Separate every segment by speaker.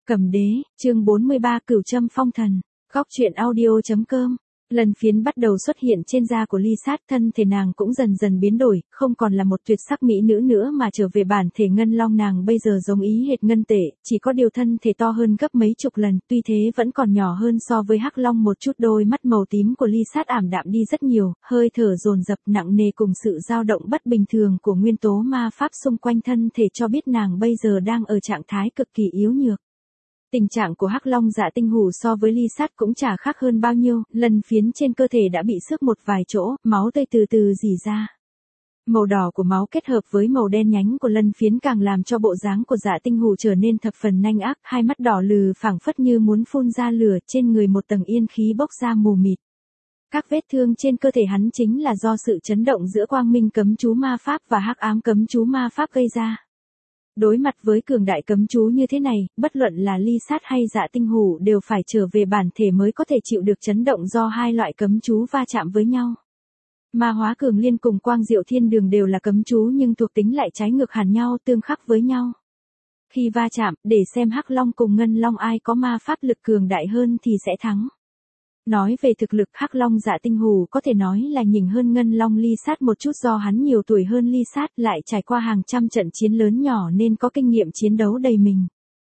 Speaker 1: Cầm đế, chương 43 Cửu Châm Phong Thần. Góc truyện audio.com. Lần phiến bắt đầu xuất hiện trên da của Ly Sát, thân thể nàng cũng dần dần biến đổi, không còn là một tuyệt sắc mỹ nữ nữa mà trở về bản thể ngân long. Nàng bây giờ giống ý hệt ngân tệ, chỉ có điều thân thể to hơn gấp mấy chục lần, tuy thế vẫn còn nhỏ hơn so với hắc long một chút. Đôi mắt màu tím của Ly Sát ảm đạm đi rất nhiều, hơi thở dồn dập nặng nề cùng sự dao động bất bình thường của nguyên tố ma pháp xung quanh thân thể cho biết nàng bây giờ đang ở trạng thái cực kỳ yếu nhược. Tình trạng của hắc long dạ tinh hủ so với Ly Sát cũng chả khác hơn bao nhiêu, lần phiến trên cơ thể đã bị xước một vài chỗ, máu tươi từ từ rỉ ra. Màu đỏ của máu kết hợp với màu đen nhánh của lân phiến càng làm cho bộ dáng của dạ tinh hủ trở nên thập phần nhanh ác, hai mắt đỏ lừ phảng phất như muốn phun ra lửa, trên người một tầng yên khí bốc ra mù mịt. Các vết thương trên cơ thể hắn chính là do sự chấn động giữa quang minh cấm chú ma pháp và hắc ám cấm chú ma pháp gây ra. Đối mặt với cường đại cấm chú như thế này, bất luận là Ly Sát hay dạ tinh hủ đều phải trở về bản thể mới có thể chịu được chấn động do hai loại cấm chú va chạm với nhau. Ma hóa cường liên cùng quang diệu thiên đường đều là cấm chú nhưng thuộc tính lại trái ngược hẳn nhau, tương khắc với nhau. Khi va chạm, để xem hắc long cùng ngân long ai có ma pháp lực cường đại hơn thì sẽ thắng. Nói về thực lực, hắc long dạ tinh hủ có thể nói là nhỉnh hơn ngân long Ly Sát một chút do hắn nhiều tuổi hơn Ly Sát, lại trải qua hàng trăm trận chiến lớn nhỏ nên có kinh nghiệm chiến đấu đầy mình.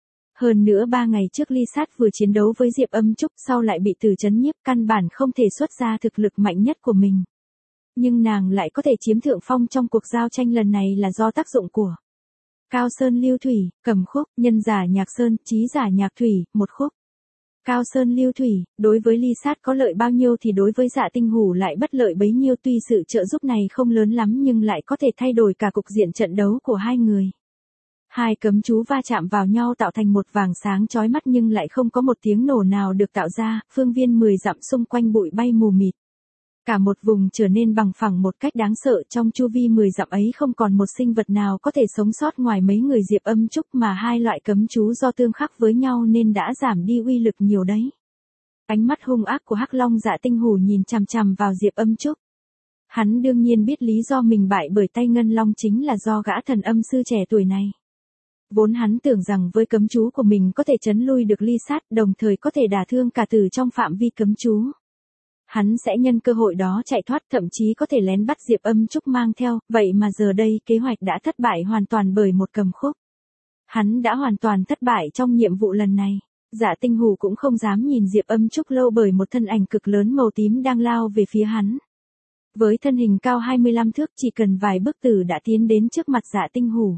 Speaker 1: Hơn nữa 3 ngày trước Ly Sát vừa chiến đấu với Diệp Âm Trúc, sau lại bị Từ trấn nhiếp, căn bản không thể xuất ra thực lực mạnh nhất của mình. Nhưng nàng lại có thể chiếm thượng phong trong cuộc giao tranh lần này là do tác dụng của Cao Sơn Lưu Thủy, cầm khúc, nhân giả nhạc sơn, trí giả nhạc thủy, một khúc. Cao Sơn Lưu Thủy, đối với Ly Sát có lợi bao nhiêu thì đối với dạ tinh hủ lại bất lợi bấy nhiêu, tuy sự trợ giúp này không lớn lắm nhưng lại có thể thay đổi cả cục diện trận đấu của hai người. Hai cấm chú va chạm vào nhau tạo thành một vàng sáng chói mắt nhưng lại không có một tiếng nổ nào được tạo ra, phương viên 10 dặm xung quanh bụi bay mù mịt. Cả một vùng trở nên bằng phẳng một cách đáng sợ, trong chu vi 10 dặm ấy không còn một sinh vật nào có thể sống sót ngoài mấy người Diệp Âm Trúc, mà hai loại cấm chú do tương khắc với nhau nên đã giảm đi uy lực nhiều đấy. Ánh mắt hung ác của hắc long dạ tinh hủ nhìn chằm chằm vào Diệp Âm Trúc. Hắn đương nhiên biết lý do mình bại bởi tay ngân long chính là do gã thần âm sư trẻ tuổi này. Vốn hắn tưởng rằng với cấm chú của mình có thể trấn lui được Ly Sát, đồng thời có thể đả thương cả Từ trong phạm vi cấm chú. Hắn sẽ nhân cơ hội đó chạy thoát, thậm chí có thể lén bắt Diệp Âm Trúc mang theo, vậy mà giờ đây kế hoạch đã thất bại hoàn toàn bởi một cầm khúc. Hắn đã hoàn toàn thất bại trong nhiệm vụ lần này. Dạ tinh hủ cũng không dám nhìn Diệp Âm Trúc lâu bởi một thân ảnh cực lớn màu tím đang lao về phía hắn. Với thân hình cao 25 thước, chỉ cần vài bước Từ đã tiến đến trước mặt dạ tinh hủ.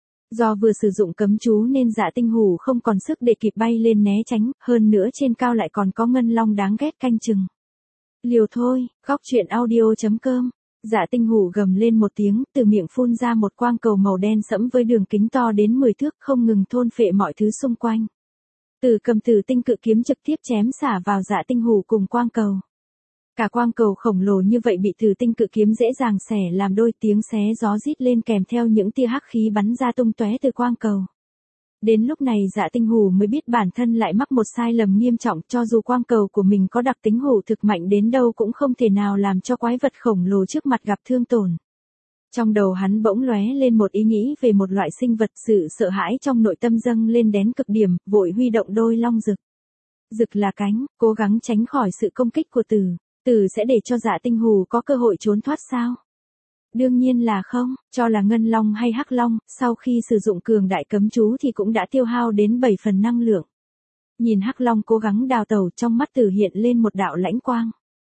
Speaker 1: Do vừa sử dụng cấm chú nên dạ tinh hủ không còn sức để kịp bay lên né tránh, hơn nữa trên cao lại còn có ngân long đáng ghét canh chừng. Liều thôi, góc truyện audio.com. Dạ tinh hủ gầm lên một tiếng, từ miệng phun ra một quang cầu màu đen sẫm với đường kính to đến 10 thước, không ngừng thôn phệ mọi thứ xung quanh. Từ cầm Tử tinh cự kiếm trực tiếp chém xả vào dạ tinh hủ cùng quang cầu. Cả quang cầu khổng lồ như vậy bị Tử tinh cự kiếm dễ dàng xẻ làm đôi, tiếng xé gió rít lên kèm theo những tia hắc khí bắn ra tung tóe từ quang cầu. Đến lúc này dạ tinh hủ mới biết bản thân lại mắc một sai lầm nghiêm trọng, cho dù quang cầu của mình có đặc tính hủ thực mạnh đến đâu cũng không thể nào làm cho quái vật khổng lồ trước mặt gặp thương tổn. Trong đầu hắn bỗng lóe lên một ý nghĩ về một loại sinh vật, sự sợ hãi trong nội tâm dâng lên đến cực điểm, vội huy động đôi long rực. Rực là cánh, cố gắng tránh khỏi sự công kích của Từ. Từ sẽ để cho dạ tinh hủ có cơ hội trốn thoát sao? Đương nhiên là không, cho là ngân long hay hắc long, sau khi sử dụng cường đại cấm chú thì cũng đã tiêu hao đến 7 phần năng lượng. Nhìn hắc long cố gắng đào tẩu, trong mắt Từ hiện lên một đạo lãnh quang.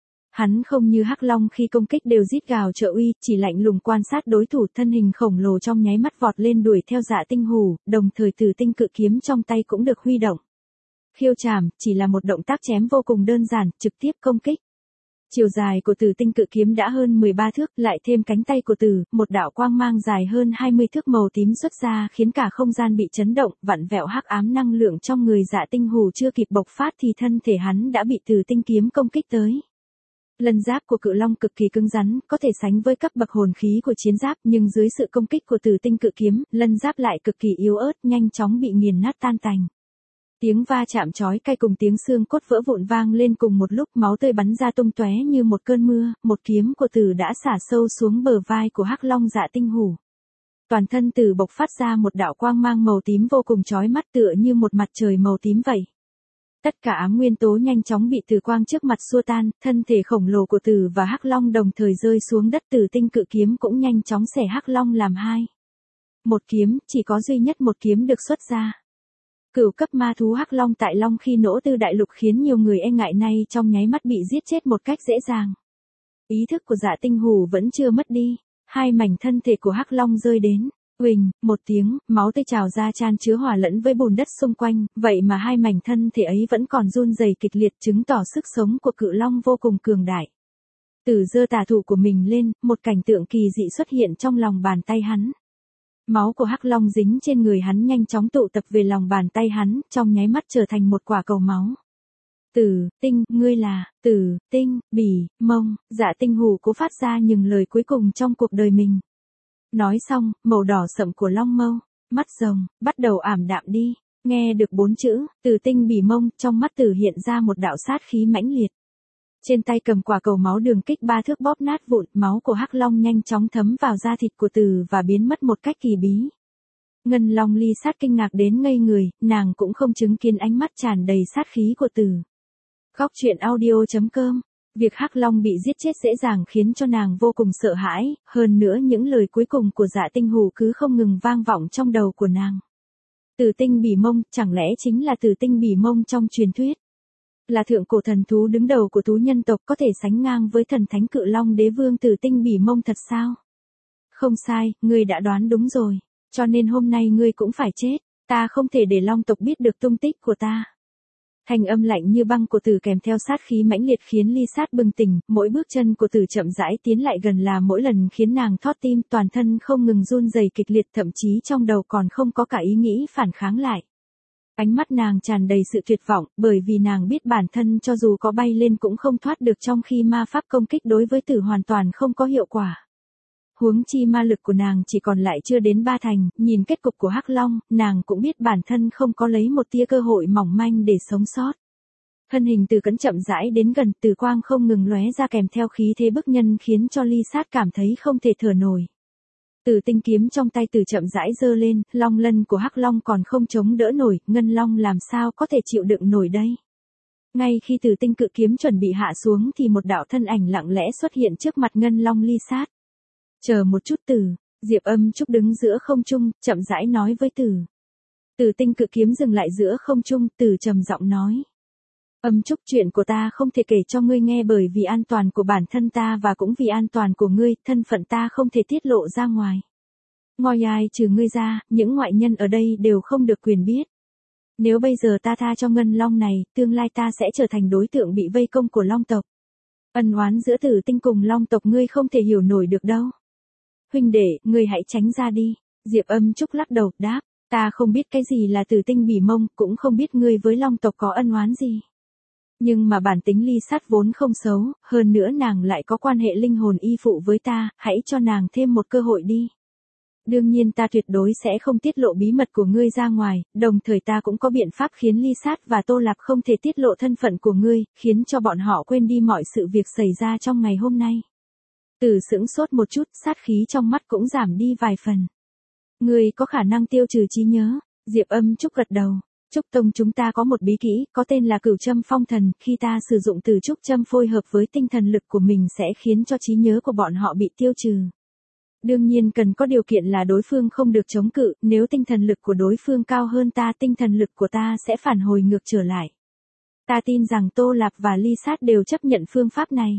Speaker 1: Hắn không như hắc long khi công kích đều rít gào trợ uy, chỉ lạnh lùng quan sát đối thủ, thân hình khổng lồ trong nháy mắt vọt lên đuổi theo dạ tinh hủ, đồng thời Tử tinh cự kiếm trong tay cũng được huy động. Khiêu trảm, chỉ là một động tác chém vô cùng đơn giản, trực tiếp công kích. Chiều dài của Tử tinh cự kiếm đã hơn 13 thước, lại thêm cánh tay của Từ, một đạo quang mang dài hơn 20 thước màu tím xuất ra khiến cả không gian bị chấn động, vặn vẹo hắc ám năng lượng trong người dạ tinh hủ chưa kịp bộc phát thì thân thể hắn đã bị Tử tinh kiếm công kích tới. Lân giáp của cự long cực kỳ cứng rắn, có thể sánh với cấp bậc hồn khí của chiến giáp, nhưng dưới sự công kích của Tử tinh cự kiếm, lân giáp lại cực kỳ yếu ớt, nhanh chóng bị nghiền nát tan tành. Tiếng va chạm chói tai cùng tiếng xương cốt vỡ vụn vang lên cùng một lúc, máu tươi bắn ra tung tóe như một cơn mưa, một kiếm của Từ đã xả sâu xuống bờ vai của hắc long dạ tinh hủ. Toàn thân Từ bộc phát ra một đạo quang mang màu tím vô cùng chói mắt tựa như một mặt trời màu tím vậy. Tất cả ám nguyên tố nhanh chóng bị Từ quang trước mặt xua tan, thân thể khổng lồ của Từ và Hắc Long đồng thời rơi xuống đất. Tử tinh cự kiếm cũng nhanh chóng xẻ Hắc Long làm hai. Một kiếm, chỉ có duy nhất một kiếm được xuất ra. Cửu cấp ma thú Hắc Long tại Long khi nỗ tư đại lục khiến nhiều người e ngại, nay trong nháy mắt bị giết chết một cách dễ dàng. Ý thức của Dạ Tinh Hù vẫn chưa mất đi, hai mảnh thân thể của Hắc Long rơi đến. Uỳnh, một tiếng, máu tươi trào ra chan chứa hòa lẫn với bùn đất xung quanh, vậy mà hai mảnh thân thể ấy vẫn còn run rẩy kịch liệt, chứng tỏ sức sống của cự long vô cùng cường đại. Từ giơ tà thủ của mình lên, một cảnh tượng kỳ dị xuất hiện trong lòng bàn tay hắn. Máu của Hắc Long dính trên người hắn nhanh chóng tụ tập về lòng bàn tay hắn, trong nháy mắt trở thành một quả cầu máu. Tử Tinh, ngươi là Tử Tinh, Bỉ Mông. Dạ Tinh Hù cố phát ra những lời cuối cùng trong cuộc đời mình. Nói xong, màu đỏ sậm của long mâu, mắt rồng, bắt đầu ảm đạm đi. Nghe được 4 chữ, Tử Tinh Bỉ Mông, trong mắt Tử hiện ra một đạo sát khí mãnh liệt. Trên tay cầm quả cầu máu đường kích 3 thước bóp nát vụn, máu của Hắc Long nhanh chóng thấm vào da thịt của Tử và biến mất một cách kỳ bí. Ngân Long Ly Sát kinh ngạc đến ngây người, nàng cũng không chứng kiến ánh mắt tràn đầy sát khí của Tử. Góc truyện audio.com. Việc Hắc Long bị giết chết dễ dàng khiến cho nàng vô cùng sợ hãi, hơn nữa những lời cuối cùng của Dạ Tinh Hù cứ không ngừng vang vọng trong đầu của nàng. Tử Tinh Bỉ Mông, chẳng lẽ chính là Tử Tinh Bỉ Mông trong truyền thuyết? Là thượng cổ thần thú đứng đầu của thú nhân tộc, có thể sánh ngang với thần thánh cự long đế vương Tử Tinh Bỉ Mông thật sao? Không sai, ngươi đã đoán đúng rồi. Cho nên hôm nay ngươi cũng phải chết, ta không thể để long tộc biết được tung tích của ta. Thanh âm lạnh như băng của Tử kèm theo sát khí mãnh liệt khiến Ly Sát bừng tỉnh, mỗi bước chân của Tử chậm rãi tiến lại gần là mỗi lần khiến nàng thót tim, toàn thân không ngừng run rẩy kịch liệt, thậm chí trong đầu còn không có cả ý nghĩ phản kháng lại. Ánh mắt nàng tràn đầy sự tuyệt vọng, bởi vì nàng biết bản thân cho dù có bay lên cũng không thoát được, trong khi ma pháp công kích đối với Tử hoàn toàn không có hiệu quả. Huống chi ma lực của nàng chỉ còn lại chưa đến 3 thành, nhìn kết cục của Hắc Long, nàng cũng biết bản thân không có lấy một tia cơ hội mỏng manh để sống sót. Thân hình Tử cấn chậm rãi đến gần, Tử quang không ngừng lóe ra kèm theo khí thế bức nhân khiến cho Ly Sát cảm thấy không thể thở nổi. Tử tinh kiếm trong tay Tử chậm rãi giơ lên, long lân của Hắc Long còn không chống đỡ nổi, Ngân Long làm sao có thể chịu đựng nổi đây. Ngay khi Tử tinh cự kiếm chuẩn bị hạ xuống thì một đạo thân ảnh lặng lẽ xuất hiện trước mặt Ngân Long Ly Sát. Chờ một chút Tử, Diệp Âm Trúc đứng giữa không trung, chậm rãi nói với Tử. Tử tinh cự kiếm dừng lại giữa không trung, Tử trầm giọng nói. Âm Trúc, chuyện của ta không thể kể cho ngươi nghe, bởi vì an toàn của bản thân ta và cũng vì an toàn của ngươi, thân phận ta không thể tiết lộ ra ngoài. Ngoài ai trừ ngươi ra, những ngoại nhân ở đây đều không được quyền biết. Nếu bây giờ ta tha cho Ngân Long này, tương lai ta sẽ trở thành đối tượng bị vây công của Long tộc. Ân oán giữa Tử tinh cùng Long tộc ngươi không thể hiểu nổi được đâu. Huynh đệ, ngươi hãy tránh ra đi. Diệp Âm Trúc lắc đầu, đáp, ta không biết cái gì là Tử tinh Bỉ Mông, cũng không biết ngươi với Long tộc có ân oán gì. Nhưng mà bản tính Ly Sát vốn không xấu, hơn nữa nàng lại có quan hệ linh hồn y phụ với ta, hãy cho nàng thêm một cơ hội đi. Đương nhiên ta tuyệt đối sẽ không tiết lộ bí mật của ngươi ra ngoài, đồng thời ta cũng có biện pháp khiến Ly Sát và Tô Lạp không thể tiết lộ thân phận của ngươi, khiến cho bọn họ quên đi mọi sự việc xảy ra trong ngày hôm nay. Tử sững sốt một chút, sát khí trong mắt cũng giảm đi vài phần. Ngươi có khả năng tiêu trừ trí nhớ. Diệp Âm Trúc gật đầu. Trúc Tông chúng ta có một bí kỹ, có tên là Cửu Châm Phong Thần, khi ta sử dụng từ Trúc Châm phối hợp với tinh thần lực của mình sẽ khiến cho trí nhớ của bọn họ bị tiêu trừ. Đương nhiên cần có điều kiện là đối phương không được chống cự, nếu tinh thần lực của đối phương cao hơn ta, tinh thần lực của ta sẽ phản hồi ngược trở lại. Ta tin rằng Tô Lạp và Ly Sát đều chấp nhận phương pháp này.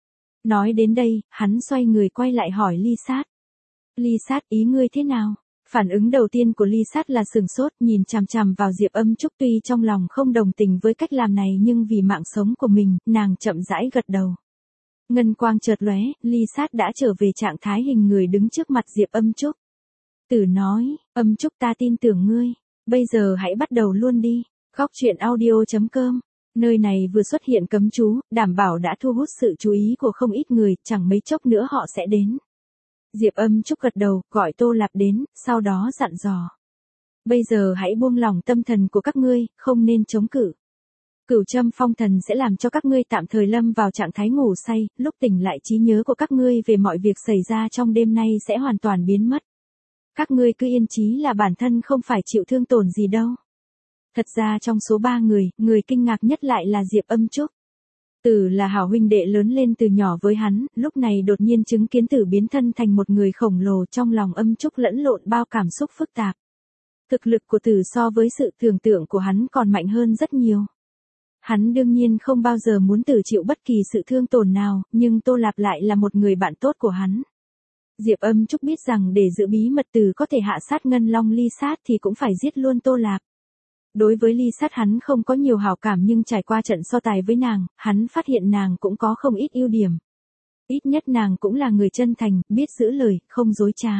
Speaker 1: Nói đến đây, hắn xoay người quay lại hỏi Ly Sát. Ly Sát, ý ngươi thế nào? Phản ứng đầu tiên của Ly Sát là sừng sốt, nhìn chằm chằm vào Diệp Âm Trúc, tuy trong lòng không đồng tình với cách làm này nhưng vì mạng sống của mình, nàng chậm rãi gật đầu. Ngân quang chợt lóe, Ly Sát đã trở về trạng thái hình người đứng trước mặt Diệp Âm Trúc. Tử nói, Âm Trúc ta tin tưởng ngươi, bây giờ hãy bắt đầu luôn đi. Góc truyện audio.com. Nơi này vừa xuất hiện cấm chú, đảm bảo đã thu hút sự chú ý của không ít người, chẳng mấy chốc nữa họ sẽ đến. Diệp Âm Trúc gật đầu, gọi Tô Lạp đến, sau đó dặn dò. Bây giờ hãy buông lỏng tâm thần của các ngươi, không nên chống cự. Cửu Châm Phong Thần sẽ làm cho các ngươi tạm thời lâm vào trạng thái ngủ say, lúc tỉnh lại trí nhớ của các ngươi về mọi việc xảy ra trong đêm nay sẽ hoàn toàn biến mất. Các ngươi cứ yên chí là bản thân không phải chịu thương tổn gì đâu. Thật ra trong số 3 người, người kinh ngạc nhất lại là Diệp Âm Trúc. Tử là hảo huynh đệ lớn lên từ nhỏ với hắn, lúc này đột nhiên chứng kiến Tử biến thân thành một người khổng lồ, trong lòng Âm Trúc lẫn lộn bao cảm xúc phức tạp. Thực lực của Tử so với sự tưởng tượng của hắn còn mạnh hơn rất nhiều. Hắn đương nhiên không bao giờ muốn Tử chịu bất kỳ sự thương tổn nào, nhưng Tô Lạp lại là một người bạn tốt của hắn. Diệp Âm Trúc biết rằng để giữ bí mật Tử có thể hạ sát Ngân Long Ly Sát thì cũng phải giết luôn Tô Lạp. Đối với Ly Sát hắn không có nhiều hảo cảm, nhưng trải qua trận so tài với nàng, hắn phát hiện nàng cũng có không ít ưu điểm. Ít nhất nàng cũng là người chân thành, biết giữ lời, không dối trá.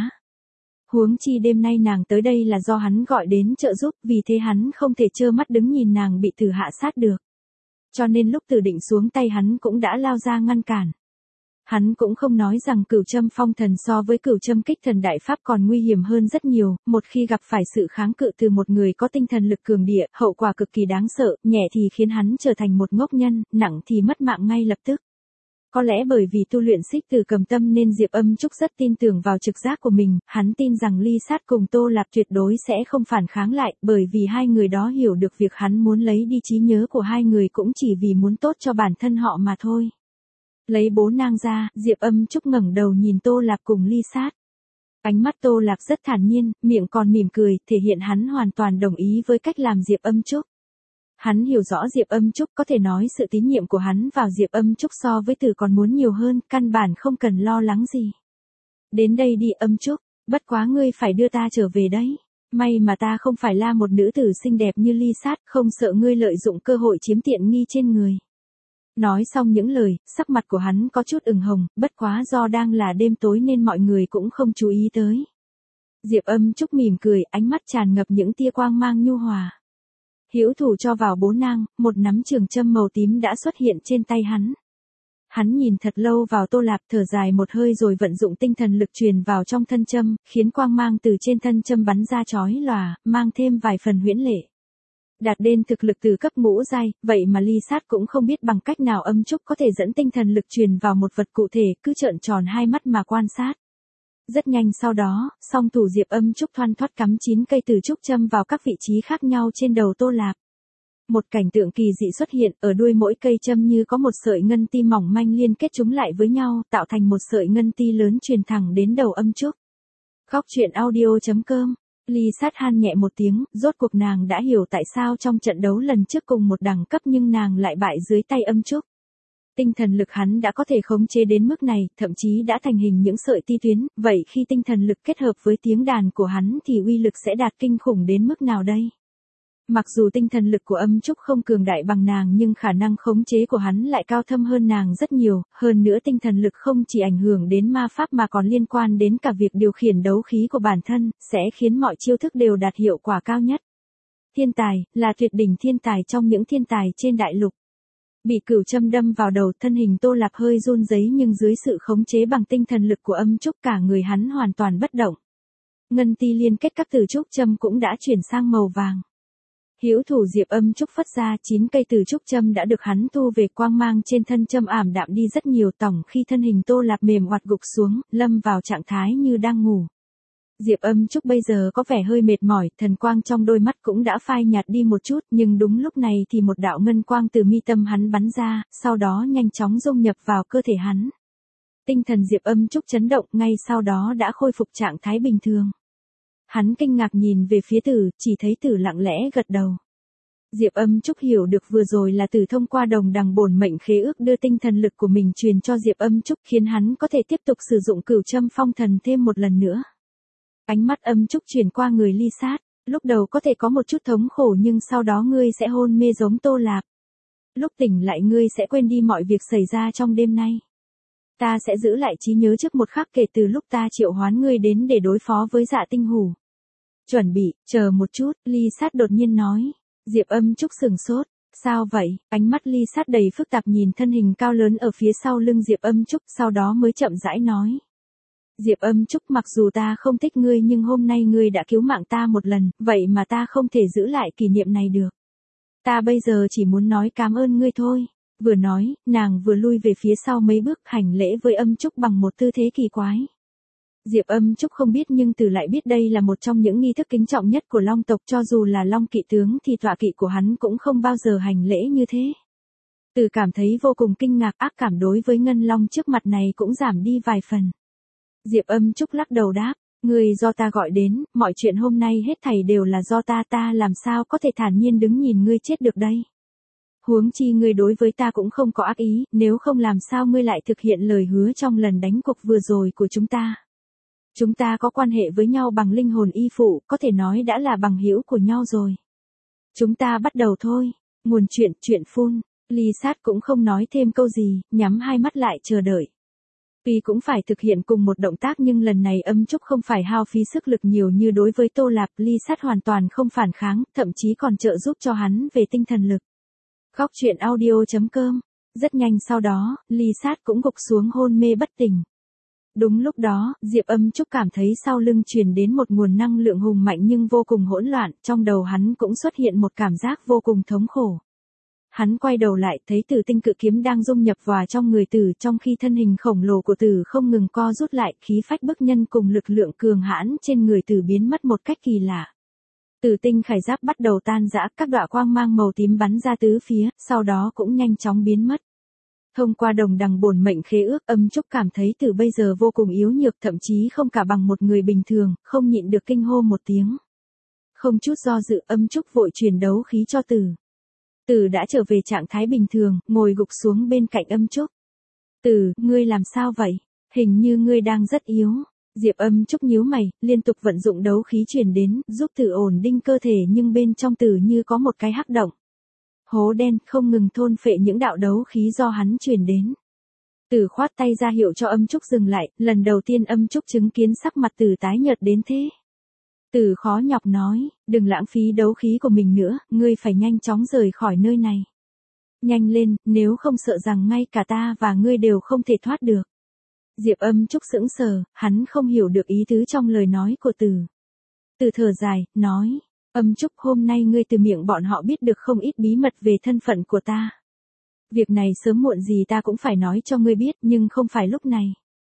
Speaker 1: Huống chi đêm nay nàng tới đây là do hắn gọi đến trợ giúp, vì thế hắn không thể trơ mắt đứng nhìn nàng bị Tử hạ sát được. Cho nên lúc Tử định xuống tay hắn cũng đã lao ra ngăn cản. Hắn cũng không nói rằng Cửu Châm Phong Thần so với Cửu Châm Kích Thần Đại Pháp còn nguy hiểm hơn rất nhiều, một khi gặp phải sự kháng cự từ một người có tinh thần lực cường địa, hậu quả cực kỳ đáng sợ, nhẹ thì khiến hắn trở thành một ngốc nhân, nặng thì mất mạng ngay lập tức. Có lẽ bởi vì tu luyện Xích Tử Cầm Tâm nên Diệp Âm Trúc rất tin tưởng vào trực giác của mình, hắn tin rằng Ly Sát cùng Tô Lạp tuyệt đối sẽ không phản kháng lại, bởi vì hai người đó hiểu được việc hắn muốn lấy đi trí nhớ của hai người cũng chỉ vì muốn tốt cho bản thân họ mà thôi. Lấy bố nang ra, Diệp Âm Trúc ngẩng đầu nhìn Tô Lạp cùng Ly Sát. Ánh mắt Tô Lạp rất thản nhiên, miệng còn mỉm cười, thể hiện hắn hoàn toàn đồng ý với cách làm Diệp Âm Trúc. Hắn hiểu rõ Diệp Âm Trúc, có thể nói sự tín nhiệm của hắn vào Diệp Âm Trúc so với Tử còn muốn nhiều hơn, căn bản không cần lo lắng gì. Đến đây đi Âm Trúc, bất quá ngươi phải đưa ta trở về đấy. May mà ta không phải là một nữ tử xinh đẹp như Ly Sát, không sợ ngươi lợi dụng cơ hội chiếm tiện nghi trên người. Nói xong những lời, sắc mặt của hắn có chút ửng hồng, bất quá do đang là đêm tối nên mọi người cũng không chú ý tới. Diệp Âm Trúc mỉm cười, ánh mắt tràn ngập những tia quang mang nhu hòa. Hữu thủ cho vào bố nang, một nắm trường châm màu tím đã xuất hiện trên tay hắn. Hắn nhìn thật lâu vào Tô Lạp, thở dài một hơi rồi vận dụng tinh thần lực truyền vào trong thân châm, khiến quang mang từ trên thân châm bắn ra chói lòa, mang thêm vài phần huyễn lệ. Đạt đến thực lực từ cấp ngũ giai, vậy mà Ly Sát cũng không biết bằng cách nào Âm Trúc có thể dẫn tinh thần lực truyền vào một vật cụ thể, cứ trợn tròn hai mắt mà quan sát. Rất nhanh sau đó, song thủ Diệp Âm Trúc thoăn thoắt cắm 9 cây từ trúc châm vào các vị trí khác nhau trên đầu Tô Lạp. Một cảnh tượng kỳ dị xuất hiện, ở đuôi mỗi cây châm như có một sợi ngân ti mỏng manh liên kết chúng lại với nhau, tạo thành một sợi ngân ti lớn truyền thẳng đến đầu Âm Trúc. Góc truyện audio.com. Ly Sát han nhẹ một tiếng, rốt cuộc nàng đã hiểu tại sao trong trận đấu lần trước cùng một đẳng cấp nhưng nàng lại bại dưới tay Âm Trúc. Tinh thần lực hắn đã có thể khống chế đến mức này, thậm chí đã thành hình những sợi ti tuyến, vậy khi tinh thần lực kết hợp với tiếng đàn của hắn thì uy lực sẽ đạt kinh khủng đến mức nào đây? Mặc dù tinh thần lực của Âm Trúc không cường đại bằng nàng nhưng khả năng khống chế của hắn lại cao thâm hơn nàng rất nhiều, hơn nữa tinh thần lực không chỉ ảnh hưởng đến ma pháp mà còn liên quan đến cả việc điều khiển đấu khí của bản thân, sẽ khiến mọi chiêu thức đều đạt hiệu quả cao nhất. Thiên tài, là tuyệt đỉnh thiên tài trong những thiên tài trên đại lục. Bị cửu châm đâm vào đầu, thân hình Tô Lạp hơi run rẩy nhưng dưới sự khống chế bằng tinh thần lực của Âm Trúc cả người hắn hoàn toàn bất động. Ngân ti liên kết các từ trúc châm cũng đã chuyển sang màu vàng. Hữu thủ Diệp Âm Trúc phất ra 9 cây từ trúc châm đã được hắn thu về, quang mang trên thân châm ảm đạm đi rất nhiều, tổng khi thân hình Tô Lạp mềm oặt gục xuống, lâm vào trạng thái như đang ngủ. Diệp Âm Trúc bây giờ có vẻ hơi mệt mỏi, thần quang trong đôi mắt cũng đã phai nhạt đi một chút, nhưng đúng lúc này thì một đạo ngân quang từ mi tâm hắn bắn ra, sau đó nhanh chóng dung nhập vào cơ thể hắn. Tinh thần Diệp Âm Trúc chấn động, ngay sau đó đã khôi phục trạng thái bình thường. Hắn kinh ngạc nhìn về phía Tử, chỉ thấy Tử lặng lẽ gật đầu. Diệp Âm Trúc hiểu được vừa rồi là Tử thông qua đồng đằng bổn mệnh khế ước đưa tinh thần lực của mình truyền cho Diệp Âm Trúc, khiến hắn có thể tiếp tục sử dụng Cửu Châm Phong Thần thêm một lần nữa. Ánh mắt Âm Trúc chuyển qua người Ly Sát, lúc đầu có thể có một chút thống khổ nhưng sau đó ngươi sẽ hôn mê giống Tô Lạp. Lúc tỉnh lại ngươi sẽ quên đi mọi việc xảy ra trong đêm nay. Ta sẽ giữ lại trí nhớ trước một khắc kể từ lúc ta triệu hoán ngươi đến để đối phó với Dạ Tinh Hủ. Chuẩn bị, chờ một chút, Ly Sát đột nhiên nói. Diệp Âm Trúc sừng sốt. Sao vậy? Ánh mắt Ly Sát đầy phức tạp nhìn thân hình cao lớn ở phía sau lưng Diệp Âm Trúc, sau đó mới chậm rãi nói. Diệp Âm Trúc, mặc dù ta không thích ngươi nhưng hôm nay ngươi đã cứu mạng ta một lần, vậy mà ta không thể giữ lại kỷ niệm này được. Ta bây giờ chỉ muốn nói cảm ơn ngươi thôi. Vừa nói, nàng vừa lui về phía sau mấy bước, hành lễ với Âm Trúc bằng một tư thế kỳ quái. Diệp Âm Trúc không biết nhưng Từ lại biết đây là một trong những nghi thức kính trọng nhất của Long tộc, cho dù là Long kỵ tướng thì tọa kỵ của hắn cũng không bao giờ hành lễ như thế. Từ cảm thấy vô cùng kinh ngạc, ác cảm đối với Ngân Long trước mặt này cũng giảm đi vài phần. Diệp Âm Trúc lắc đầu đáp, ngươi do ta gọi đến, mọi chuyện hôm nay hết thảy đều là do ta làm sao có thể thản nhiên đứng nhìn ngươi chết được đây. Huống chi ngươi đối với ta cũng không có ác ý, nếu không làm sao ngươi lại thực hiện lời hứa trong lần đánh cuộc vừa rồi của chúng ta. Chúng ta có quan hệ với nhau bằng linh hồn y phụ, có thể nói đã là bằng hữu của nhau rồi. Chúng ta bắt đầu thôi. Nguồn chuyện phun. Ly Sát cũng không nói thêm câu gì, nhắm hai mắt lại chờ đợi. Tuy cũng phải thực hiện cùng một động tác nhưng lần này Âm Trúc không phải hao phí sức lực nhiều như đối với Tô Lạp, Ly Sát hoàn toàn không phản kháng, thậm chí còn trợ giúp cho hắn về tinh thần lực. Góc truyện audio.com. Rất nhanh sau đó, Ly Sát cũng gục xuống hôn mê bất tỉnh. Đúng lúc đó, Diệp Âm Trúc cảm thấy sau lưng truyền đến một nguồn năng lượng hùng mạnh nhưng vô cùng hỗn loạn, trong đầu hắn cũng xuất hiện một cảm giác vô cùng thống khổ. Hắn quay đầu lại thấy Tử Tinh cự kiếm đang dung nhập vào trong người Tử, trong khi thân hình khổng lồ của Tử không ngừng co rút lại, khí phách bức nhân cùng lực lượng cường hãn trên người Tử biến mất một cách kỳ lạ. Tử Tinh khải giáp bắt đầu tan rã, các đọa quang mang màu tím bắn ra tứ phía, sau đó cũng nhanh chóng biến mất. Thông qua đồng đằng bổn mệnh khế ước, Âm Trúc cảm thấy Tử bây giờ vô cùng yếu nhược, thậm chí không cả bằng một người bình thường, không nhịn được kinh hô một tiếng. Không chút do dự, Âm Trúc vội truyền đấu khí cho Tử. Tử đã trở về trạng thái bình thường, ngồi gục xuống bên cạnh Âm Trúc. Tử, ngươi làm sao vậy? Hình như ngươi đang rất yếu. Diệp Âm Trúc nhíu mày, liên tục vận dụng đấu khí truyền đến, giúp Tử ổn định cơ thể nhưng bên trong Tử như có một cái hắc động. Hố đen không ngừng thôn phệ những đạo đấu khí do hắn truyền đến. Tử khoát tay ra hiệu cho Âm Trúc dừng lại, lần đầu tiên Âm Trúc chứng kiến sắc mặt Tử tái nhợt đến thế. Tử khó nhọc nói, đừng lãng phí đấu khí của mình nữa, ngươi phải nhanh chóng rời khỏi nơi này. Nhanh lên, nếu không sợ rằng ngay cả ta và ngươi đều không thể thoát được. Diệp Âm Trúc sững sờ, hắn không hiểu được ý tứ trong lời nói của Tử. Tử thở dài, nói, Âm Trúc, hôm nay ngươi từ miệng bọn họ biết được không ít bí mật về thân phận của ta. Việc này sớm muộn gì ta cũng phải nói cho ngươi biết, nhưng không phải lúc này.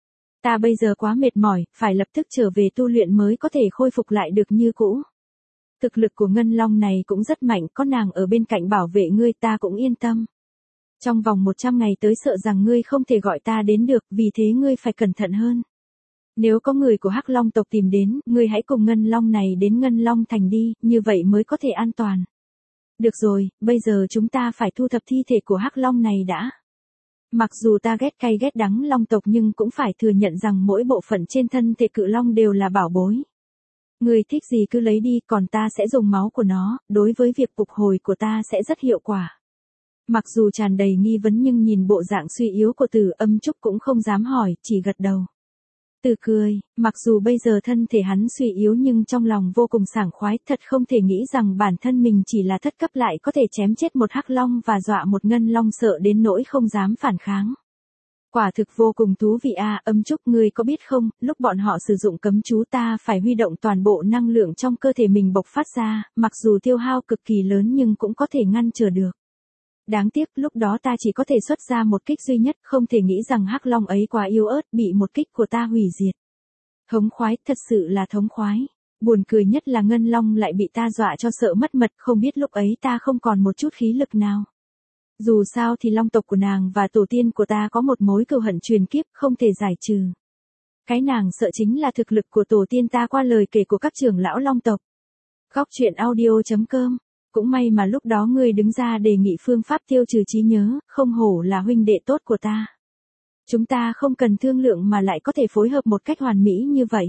Speaker 1: Ta bây giờ quá mệt mỏi, phải lập tức trở về tu luyện mới có thể khôi phục lại được như cũ. Thực lực của Ngân Long này cũng rất mạnh, có nàng ở bên cạnh bảo vệ ngươi ta cũng yên tâm. Trong vòng 100 ngày tới sợ rằng ngươi không thể gọi ta đến được, vì thế ngươi phải cẩn thận hơn. Nếu có người của Hắc Long tộc tìm đến, ngươi hãy cùng Ngân Long này đến Ngân Long thành đi, như vậy mới có thể an toàn. Được rồi, bây giờ chúng ta phải thu thập thi thể của Hắc Long này đã. Mặc dù ta ghét cay ghét đắng Long tộc nhưng cũng phải thừa nhận rằng mỗi bộ phận trên thân thể cự Long đều là bảo bối. Ngươi thích gì cứ lấy đi, còn ta sẽ dùng máu của nó, đối với việc phục hồi của ta sẽ rất hiệu quả. Mặc dù tràn đầy nghi vấn nhưng nhìn bộ dạng suy yếu của Tử, Âm Trúc cũng không dám hỏi, chỉ gật đầu. Tử cười, mặc dù bây giờ thân thể hắn suy yếu nhưng trong lòng vô cùng sảng khoái, thật không thể nghĩ rằng bản thân mình chỉ là thất cấp lại có thể chém chết một Hắc Long và dọa một Ngân Long sợ đến nỗi không dám phản kháng. Quả thực vô cùng thú vị à. Âm Trúc, ngươi có biết không, lúc bọn họ sử dụng cấm chú ta phải huy động toàn bộ năng lượng trong cơ thể mình bộc phát ra, mặc dù tiêu hao cực kỳ lớn nhưng cũng có thể ngăn trở được. Đáng tiếc lúc đó ta chỉ có thể xuất ra một kích duy nhất, không thể nghĩ rằng Hắc Long ấy quá yếu ớt, bị một kích của ta hủy diệt. Thống khoái, thật sự là thống khoái. Buồn cười nhất là Ngân Long lại bị ta dọa cho sợ mất mật, không biết lúc ấy ta không còn một chút khí lực nào. Dù sao thì Long tộc của nàng và tổ tiên của ta có một mối cừu hận truyền kiếp không thể giải trừ. Cái nàng sợ chính là thực lực của tổ tiên ta qua lời kể của các trưởng lão Long tộc. Góc truyện audio.com. Cũng may mà lúc đó ngươi đứng ra đề nghị phương pháp tiêu trừ trí nhớ, không hổ là huynh đệ tốt của ta. Chúng ta không cần thương lượng mà lại có thể phối hợp một cách hoàn mỹ như vậy.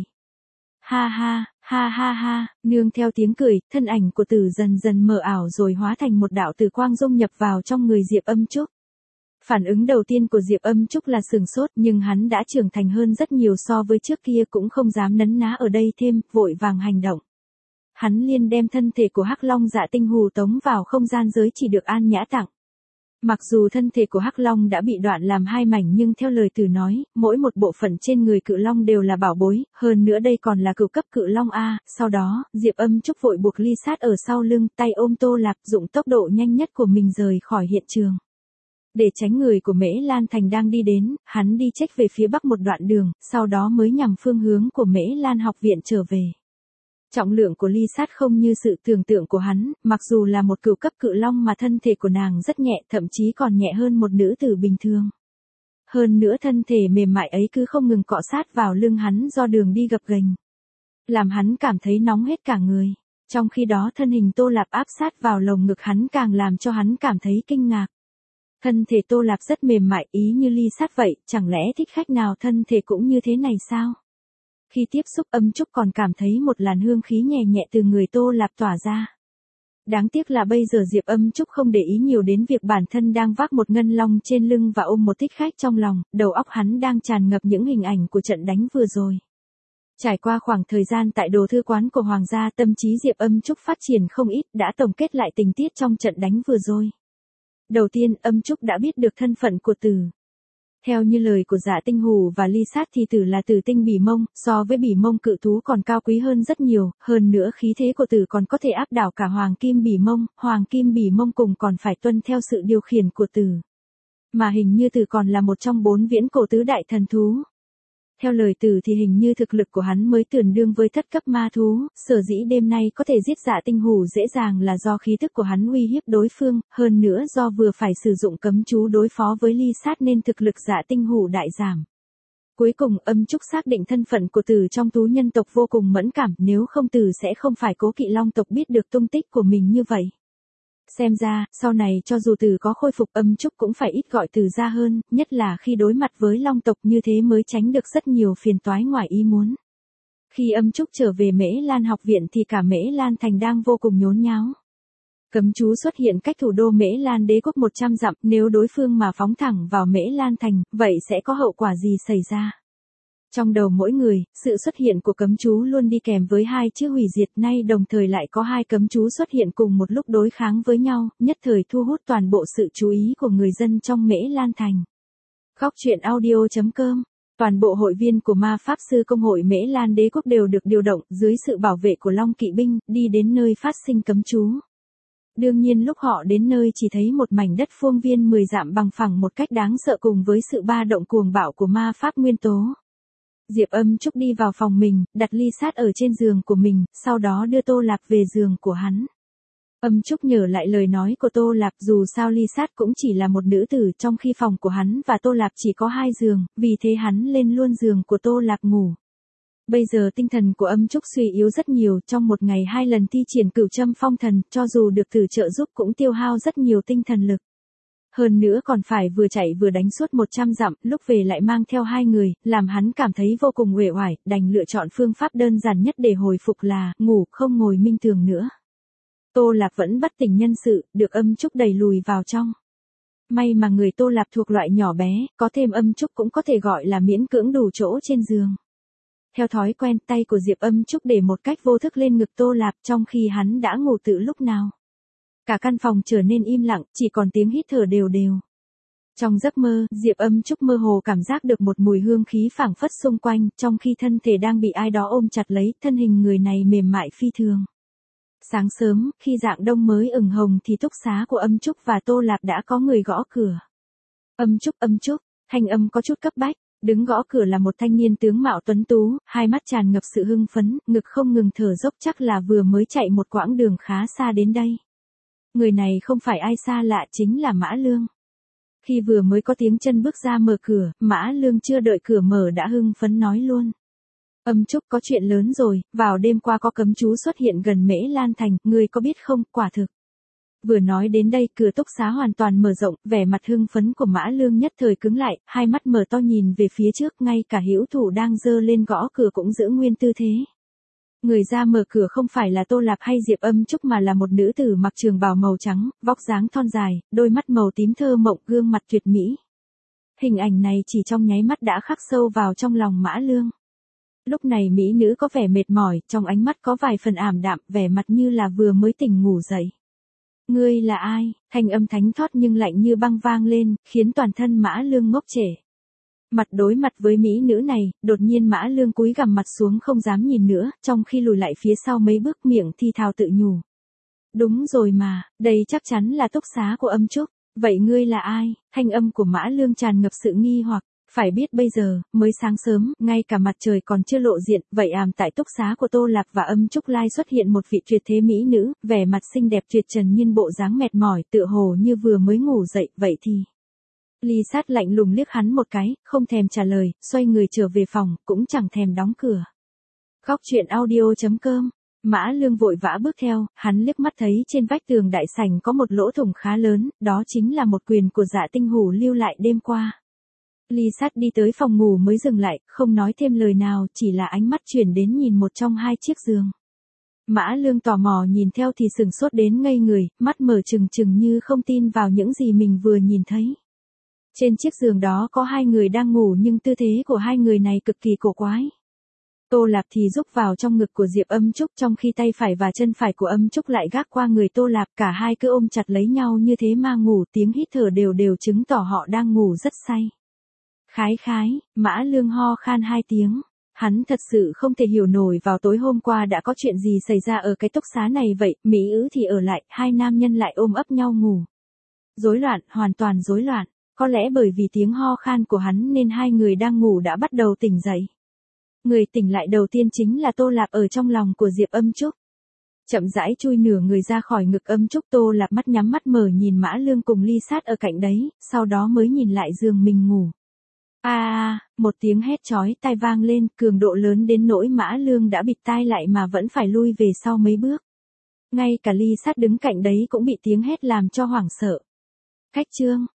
Speaker 1: Ha ha, ha ha ha, nương theo tiếng cười, thân ảnh của Tử dần dần mờ ảo rồi hóa thành một đạo tử quang dung nhập vào trong người Diệp Âm Trúc. Phản ứng đầu tiên của Diệp Âm Trúc là sửng sốt, nhưng hắn đã trưởng thành hơn rất nhiều so với trước kia, cũng không dám nấn ná ở đây thêm, vội vàng hành động. Hắn liền đem thân thể của Hắc Long Dạ Tinh hù tống vào không gian giới chỉ được An Nhã tặng. Mặc dù thân thể của Hắc Long đã bị đoạn làm hai mảnh nhưng theo lời Tử nói, mỗi một bộ phận trên người cự Long đều là bảo bối, hơn nữa đây còn là cửu cấp cự Long A. Sau đó, Diệp Âm Trúc vội buộc Ly Sát ở sau lưng, tay ôm Tô Lạp, dụng tốc độ nhanh nhất của mình rời khỏi hiện trường. Để tránh người của Mễ Lan Thành đang đi đến, hắn đi chếch về phía bắc một đoạn đường, sau đó mới nhằm phương hướng của Mễ Lan học viện trở về. Trọng lượng của ly sát không như sự tưởng tượng của hắn, mặc dù là một cửu cấp cự long mà thân thể của nàng rất nhẹ, thậm chí còn nhẹ hơn một nữ tử bình thường. Hơn nữa thân thể mềm mại ấy cứ không ngừng cọ sát vào lưng hắn do đường đi gập ghềnh, làm hắn cảm thấy nóng hết cả người. Trong khi đó thân hình Tô Lạp áp sát vào lồng ngực hắn càng làm cho hắn cảm thấy kinh ngạc. Thân thể Tô Lạp rất mềm mại ý như ly sát vậy, chẳng lẽ thích khách nào thân thể cũng như thế này sao? Khi tiếp xúc Âm Trúc còn cảm thấy một làn hương khí nhẹ nhẹ từ người Tô Lạp tỏa ra. Đáng tiếc là bây giờ Diệp Âm Trúc không để ý nhiều đến việc bản thân đang vác một ngân long trên lưng và ôm một thích khách trong lòng, đầu óc hắn đang tràn ngập những hình ảnh của trận đánh vừa rồi. Trải qua khoảng thời gian tại đồ thư quán của Hoàng gia, tâm trí Diệp Âm Trúc phát triển không ít, đã tổng kết lại tình tiết trong trận đánh vừa rồi. Đầu tiên, Âm Trúc đã biết được thân phận của Tử. Theo như lời của Dạ Tinh Hù và Ly Sát thì Tử là Tử tinh bỉ mông, so với bỉ mông cự thú còn cao quý hơn rất nhiều, hơn nữa khí thế của Tử còn có thể áp đảo cả Hoàng Kim bỉ mông cùng còn phải tuân theo sự điều khiển của Tử. Mà hình như Tử còn là một trong 4 viễn cổ tứ đại thần thú. Theo lời Tử thì hình như thực lực của hắn mới tương đương với thất cấp ma thú, sở dĩ đêm nay có thể giết Dạ Tinh Hù dễ dàng là do khí tức của hắn uy hiếp đối phương, hơn nữa do vừa phải sử dụng cấm chú đối phó với Ly Sát nên thực lực Dạ Tinh Hù đại giảm. Cuối cùng Âm Trúc xác định thân phận của Tử trong thú nhân tộc vô cùng mẫn cảm, nếu không Tử sẽ không phải cố kỵ long tộc biết được tung tích của mình như vậy. Xem ra, sau này cho dù Tử có khôi phục Âm Trúc cũng phải ít gọi Tử ra hơn, nhất là khi đối mặt với long tộc như thế mới tránh được rất nhiều phiền toái ngoài ý muốn. Khi Âm Trúc trở về Mễ Lan học viện thì cả Mễ Lan thành đang vô cùng nhốn nháo. Cấm chú xuất hiện cách thủ đô Mễ Lan đế quốc 100 dặm, nếu đối phương mà phóng thẳng vào Mễ Lan thành, vậy sẽ có hậu quả gì xảy ra? Trong đầu mỗi người, sự xuất hiện của cấm chú luôn đi kèm với 2 chữ hủy diệt, nay đồng thời lại có 2 cấm chú xuất hiện cùng một lúc đối kháng với nhau, nhất thời thu hút toàn bộ sự chú ý của người dân trong Mễ Lan thành. Góc truyện audio.com. Toàn bộ hội viên của Ma Pháp Sư Công hội Mễ Lan đế quốc đều được điều động dưới sự bảo vệ của Long Kỵ binh, đi đến nơi phát sinh cấm chú. Đương nhiên lúc họ đến nơi chỉ thấy một mảnh đất vuông viên 10 dặm bằng phẳng một cách đáng sợ cùng với sự ba động cuồng bạo của ma pháp nguyên tố. Diệp Âm Trúc đi vào phòng mình, đặt Ly Sát ở trên giường của mình, sau đó đưa Tô Lạp về giường của hắn. Âm Trúc nhớ lại lời nói của Tô Lạp, dù sao Ly Sát cũng chỉ là một nữ tử, trong khi phòng của hắn và Tô Lạp chỉ có 2 giường, vì thế hắn lên luôn giường của Tô Lạp ngủ. Bây giờ tinh thần của Âm Trúc suy yếu rất nhiều, trong một ngày 2 lần thi triển cửu châm phong thần, cho dù được Tử trợ giúp cũng tiêu hao rất nhiều tinh thần lực. Hơn nữa còn phải vừa chạy vừa đánh suốt 100 dặm, lúc về lại mang theo 2 người, làm hắn cảm thấy vô cùng uể oải, đành lựa chọn phương pháp đơn giản nhất để hồi phục là ngủ, không ngồi minh tường nữa. Tô Lạp vẫn bất tỉnh nhân sự, được Âm Trúc đẩy lùi vào trong. May mà người Tô Lạp thuộc loại nhỏ bé, có thêm Âm Trúc cũng có thể gọi là miễn cưỡng đủ chỗ trên giường. Theo thói quen, tay của Diệp Âm Trúc để một cách vô thức lên ngực Tô Lạp trong khi hắn đã ngủ từ lúc nào. Cả căn phòng trở nên im lặng, chỉ còn tiếng hít thở đều đều. Trong giấc mơ, Diệp Âm Trúc mơ hồ cảm giác được một mùi hương khí phảng phất xung quanh, trong khi thân thể đang bị ai đó ôm chặt lấy, thân hình người này mềm mại phi thường. Sáng sớm, khi dạng đông mới ửng hồng thì túc xá của Âm Trúc và Tô Lạp đã có người gõ cửa. Âm Trúc, thanh âm có chút cấp bách. Đứng gõ cửa là một thanh niên tướng mạo tuấn tú, hai mắt tràn ngập sự hưng phấn, ngực không ngừng thở dốc, chắc là vừa mới chạy một quãng đường khá xa đến đây. Người này không phải ai xa lạ, chính là Mã Lương. Khi vừa mới có tiếng chân bước ra mở cửa, Mã Lương chưa đợi cửa mở đã hưng phấn nói luôn. Âm Trúc, có chuyện lớn rồi, vào đêm qua có cấm chú xuất hiện gần Mễ Lan thành, ngươi có biết không? Quả thực. Vừa nói đến đây, cửa túc xá hoàn toàn mở rộng, vẻ mặt hưng phấn của Mã Lương nhất thời cứng lại, hai mắt mở to nhìn về phía trước, ngay cả hữu thủ đang giơ lên gõ cửa cũng giữ nguyên tư thế. Người ra mở cửa không phải là Tô Lạp hay Diệp Âm Trúc mà là một nữ tử mặc trường bào màu trắng, vóc dáng thon dài, đôi mắt màu tím thơ mộng, gương mặt tuyệt mỹ. Hình ảnh này chỉ trong nháy mắt đã khắc sâu vào trong lòng Mã Lương. Lúc này mỹ nữ có vẻ mệt mỏi, trong ánh mắt có vài phần ảm đạm, vẻ mặt như là vừa mới tỉnh ngủ dậy. Ngươi là ai? Thanh âm thánh thót nhưng lạnh như băng vang lên, khiến toàn thân Mã Lương ngốc trệ. Mặt đối mặt với mỹ nữ này, đột nhiên Mã Lương cúi gằm mặt xuống không dám nhìn nữa, trong khi lùi lại phía sau mấy bước, miệng thì thào tự nhủ. Đúng rồi mà, đây chắc chắn là túc xá của Âm Trúc. Vậy ngươi là ai? Thanh âm của Mã Lương tràn ngập sự nghi hoặc. Phải biết bây giờ, mới sáng sớm, ngay cả mặt trời còn chưa lộ diện, vậy tại túc xá của Tô Lạp và Âm Trúc Lai xuất hiện một vị tuyệt thế mỹ nữ, vẻ mặt xinh đẹp tuyệt trần nhưng bộ dáng mệt mỏi tựa hồ như vừa mới ngủ dậy, vậy thì. Ly Sát lạnh lùng liếc hắn một cái, không thèm trả lời, xoay người trở về phòng, cũng chẳng thèm đóng cửa. Góc truyện audio.com. Mã Lương vội vã bước theo, hắn liếc mắt thấy trên vách tường đại sảnh có một lỗ thủng khá lớn, đó chính là một quyền của Dạ Tinh Hủ lưu lại đêm qua. Ly Sát đi tới phòng ngủ mới dừng lại, không nói thêm lời nào, chỉ là ánh mắt chuyển đến nhìn một trong hai chiếc giường. Mã Lương tò mò nhìn theo thì sừng sốt đến ngây người, mắt mở trừng trừng như không tin vào những gì mình vừa nhìn thấy. Trên chiếc giường đó có hai người đang ngủ nhưng tư thế của hai người này cực kỳ cổ quái. Tô Lạp thì rúc vào trong ngực của Diệp Âm Trúc trong khi tay phải và chân phải của Âm Trúc lại gác qua người Tô Lạp, cả hai cứ ôm chặt lấy nhau như thế mà ngủ, tiếng hít thở đều đều chứng tỏ họ đang ngủ rất say. Khái khái, Mã Lương ho khan hai tiếng. Hắn thật sự không thể hiểu nổi vào tối hôm qua đã có chuyện gì xảy ra ở cái túc xá này vậy, mỹ ứ thì ở lại, hai nam nhân lại ôm ấp nhau ngủ. Rối loạn, hoàn toàn rối loạn, có lẽ bởi vì tiếng ho khan của hắn nên hai người đang ngủ đã bắt đầu tỉnh dậy. Người tỉnh lại đầu tiên chính là Tô Lạp ở trong lòng của Diệp Âm Trúc. Chậm rãi chui nửa người ra khỏi ngực Âm Trúc, Tô Lạp mắt nhắm mắt mở nhìn Mã Lương cùng Ly Sát ở cạnh đấy, sau đó mới nhìn lại giường mình ngủ. Một tiếng hét chói tai vang lên, cường độ lớn đến nỗi Mã Lương đã bịt tai lại mà vẫn phải lui về sau mấy bước. Ngay cả Ly Sát đứng cạnh đấy cũng bị tiếng hét làm cho hoảng sợ. Cách chương.